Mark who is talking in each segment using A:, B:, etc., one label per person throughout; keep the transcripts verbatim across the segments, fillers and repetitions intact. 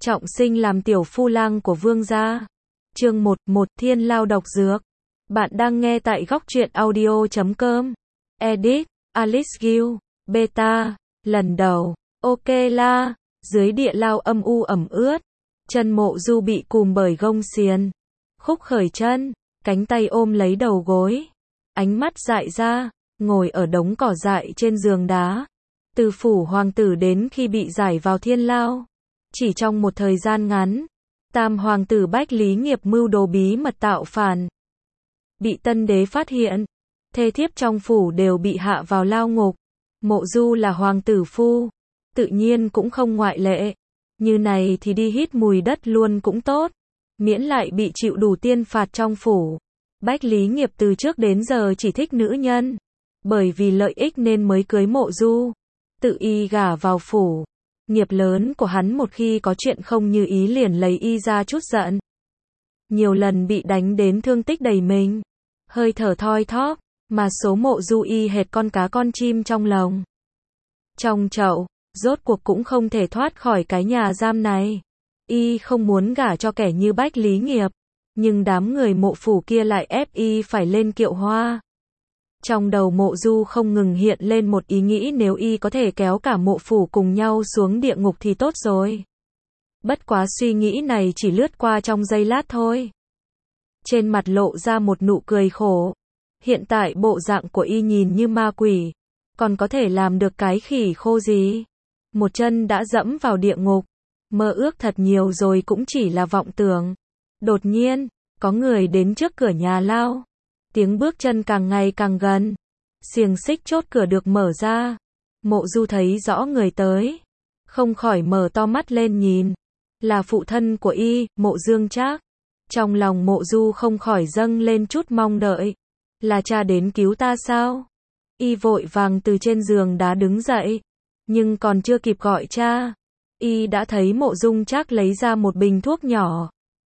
A: trọng sinh làm tiểu phu lang của vương gia. Chương một, một Thiên Lao độc dược. Bạn đang nghe tại góc truyện audio chấm com. Edit, Alice Gill, Beta, lần đầu, ok la, dưới địa lao âm u ẩm ướt. Chân Mộ Du bị cùm bởi gông xiềng. Khúc khởi chân, cánh tay ôm lấy đầu gối. Ánh mắt dại ra, ngồi ở đống cỏ dại trên giường đá. Từ phủ hoàng tử đến khi bị giải vào thiên lao. Chỉ trong một thời gian ngắn, tam hoàng tử Bách Lý Nghiệp mưu đồ bí mật tạo phản. Bị tân đế phát hiện, thê thiếp trong phủ đều bị hạ vào lao ngục. Mộ Du là hoàng tử phu, tự nhiên cũng không ngoại lệ. Như này thì đi hít mùi đất luôn cũng tốt, miễn lại bị chịu đủ tiên phạt trong phủ. Bách Lý Nghiệp từ trước đến giờ chỉ thích nữ nhân, bởi vì lợi ích nên mới cưới Mộ Du, tự y gả vào phủ. Nghiệp lớn của hắn một khi có chuyện không như ý liền lấy y ra chút giận. Nhiều lần bị đánh đến thương tích đầy mình, hơi thở thoi thóp, mà số Mộ Du y hệt con cá con chim trong lồng. Trong chậu, rốt cuộc cũng không thể thoát khỏi cái nhà giam này. Y không muốn gả cho kẻ như Bách Lý Nghiệp, nhưng đám người Mộ phủ kia lại ép y phải lên kiệu hoa. Trong đầu Mộ Du không ngừng hiện lên một ý nghĩ, nếu y có thể kéo cả Mộ phủ cùng nhau xuống địa ngục thì tốt rồi. Bất quá suy nghĩ này chỉ lướt qua trong giây lát thôi. Trên mặt lộ ra một nụ cười khổ. Hiện tại bộ dạng của y nhìn như ma quỷ, còn có thể làm được cái khỉ khô gì? Một chân đã dẫm vào địa ngục, mơ ước thật nhiều rồi cũng chỉ là vọng tưởng. Đột nhiên, có người đến trước cửa nhà lao. Tiếng bước chân càng ngày càng gần. Xiềng xích chốt cửa được mở ra. Mộ Du thấy rõ người tới, không khỏi mở to mắt lên nhìn. Là phụ thân của y, Mộ Dương Trác. Trong lòng Mộ Du không khỏi dâng lên chút mong đợi. Là cha đến cứu ta sao? Y vội vàng từ trên giường đá đứng dậy, nhưng còn chưa kịp gọi cha, y đã thấy Mộ Dung Trác lấy ra một bình thuốc nhỏ.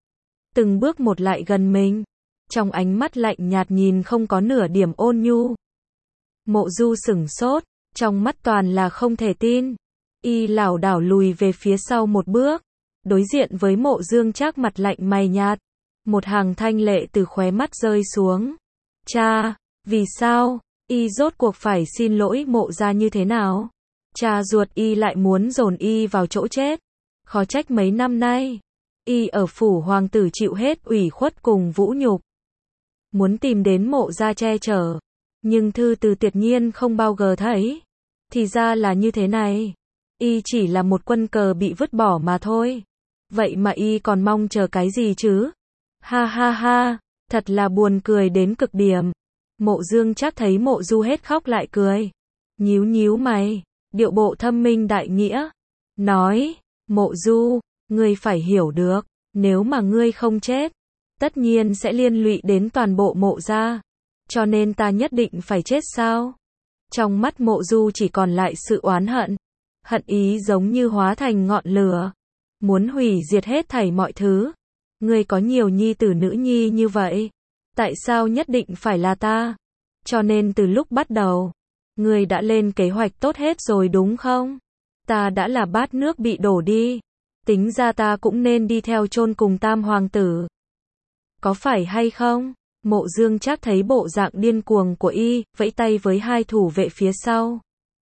A: Từng bước một lại gần mình, trong ánh mắt lạnh nhạt nhìn không có nửa điểm ôn nhu. Mộ Du sửng sốt, trong mắt toàn là không thể tin. Y lảo đảo lùi về phía sau một bước, đối diện với Mộ Dương Trác mặt lạnh mày nhạt. Một hàng thanh lệ từ khóe mắt rơi xuống. Cha, vì sao? Y rốt cuộc phải xin lỗi Mộ gia như thế nào? Cha ruột y lại muốn dồn y vào chỗ chết. Khó trách mấy năm nay, y ở phủ hoàng tử chịu hết ủy khuất cùng vũ nhục. Muốn tìm đến Mộ gia che chở, nhưng thư từ tuyệt nhiên không bao giờ thấy. Thì ra là như thế này. Y chỉ là một quân cờ bị vứt bỏ mà thôi. Vậy mà y còn mong chờ cái gì chứ? Ha ha ha, thật là buồn cười đến cực điểm. Mộ Dương Trác thấy Mộ Du hết khóc lại cười. Nhíu nhíu mày, điệu bộ thâm minh đại nghĩa. Nói, Mộ Du, ngươi phải hiểu được, nếu mà ngươi không chết, tất nhiên sẽ liên lụy đến toàn bộ Mộ gia. Cho nên ta nhất định phải chết sao? Trong mắt Mộ Du chỉ còn lại sự oán hận. Hận ý giống như hóa thành ngọn lửa, muốn hủy diệt hết thảy mọi thứ. Ngươi có nhiều nhi tử nữ nhi như vậy, tại sao nhất định phải là ta? Cho nên từ lúc bắt đầu, ngươi đã lên kế hoạch tốt hết rồi đúng không? Ta đã là bát nước bị đổ đi, tính ra ta cũng nên đi theo chôn cùng tam hoàng tử. Có phải hay không? Mộ Dương Trác thấy bộ dạng điên cuồng của y, vẫy tay với hai thủ vệ phía sau.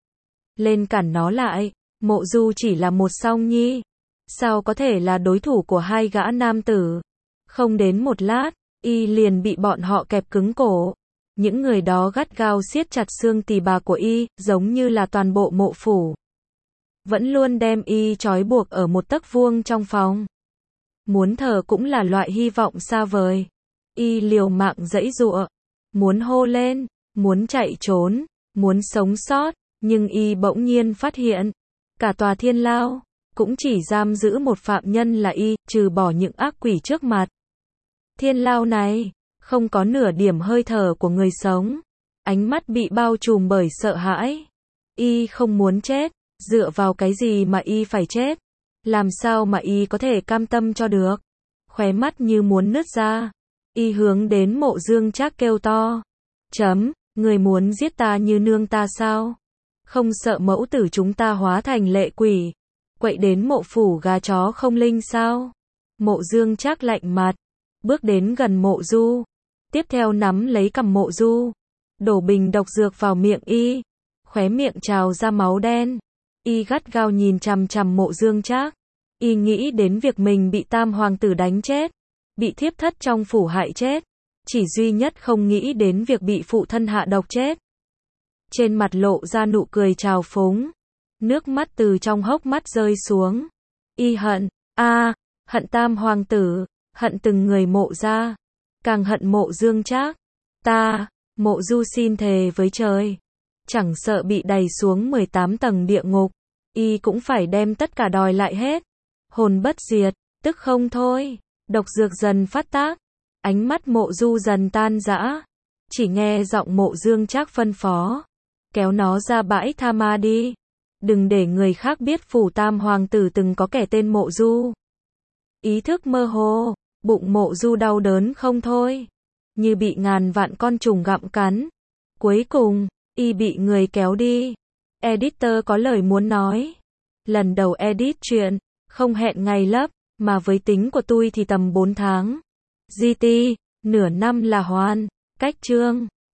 A: Lên cản nó lại, Mộ Du chỉ là một song nhi, sao có thể là đối thủ của hai gã nam tử? Không đến một lát, y liền bị bọn họ kẹp cứng cổ. Những người đó gắt gao siết chặt xương tỳ bà của y, giống như là toàn bộ Mộ phủ. Vẫn luôn đem y trói buộc ở một tấc vuông trong phòng. Muốn thở cũng là loại hy vọng xa vời. Y liều mạng giãy giụa, muốn hô lên, muốn chạy trốn, muốn sống sót, nhưng y bỗng nhiên phát hiện, cả tòa thiên lao cũng chỉ giam giữ một phạm nhân là y, trừ bỏ những ác quỷ trước mặt. Thiên lao này không có nửa điểm hơi thở của người sống. Ánh mắt bị bao trùm bởi sợ hãi. Y không muốn chết, dựa vào cái gì mà y phải chết? Làm sao mà y có thể cam tâm cho được? Khóe mắt như muốn nứt ra. Y hướng đến Mộ Dương Trác kêu to. Chấm, người muốn giết ta như nương ta sao? Không sợ mẫu tử chúng ta hóa thành lệ quỷ, Quậy đến mộ phủ gà chó không linh sao? Mộ Dương Trác lạnh mặt, bước đến gần Mộ Du, tiếp theo nắm lấy cằm Mộ Du, đổ bình độc dược vào miệng y, khóe miệng trào ra máu đen. Y gắt gao nhìn chằm chằm Mộ Dương Trác, y nghĩ đến việc mình bị Tam hoàng tử đánh chết, bị thiếp thất trong phủ hại chết, chỉ duy nhất không nghĩ đến việc bị phụ thân hạ độc chết. Trên mặt lộ ra nụ cười trào phúng, nước mắt từ trong hốc mắt rơi xuống. Y hận, a, hận Tam hoàng tử, hận từng người Mộ gia, càng hận Mộ Dương Trác. Ta, Mộ Du xin thề với trời, chẳng sợ bị đày xuống mười tám tầng địa ngục, y cũng phải đem tất cả đòi lại hết. Hồn bất diệt, tức không thôi. Độc dược dần phát tác, ánh mắt Mộ Du dần tan rã, chỉ nghe giọng Mộ Dương Trác phân phó, kéo nó ra bãi tha ma đi, đừng để người khác biết phủ Tam hoàng tử từng có kẻ tên Mộ Du. Ý thức mơ hồ, bụng Mộ Du đau đớn không thôi, như bị ngàn vạn con trùng gặm cắn. Cuối cùng, y bị người kéo đi. Editor có lời muốn nói. Lần đầu edit chuyện, không hẹn ngày lấp, mà với tính của tôi thì tầm bốn tháng. giê tê, nửa năm là hoàn. Cách chương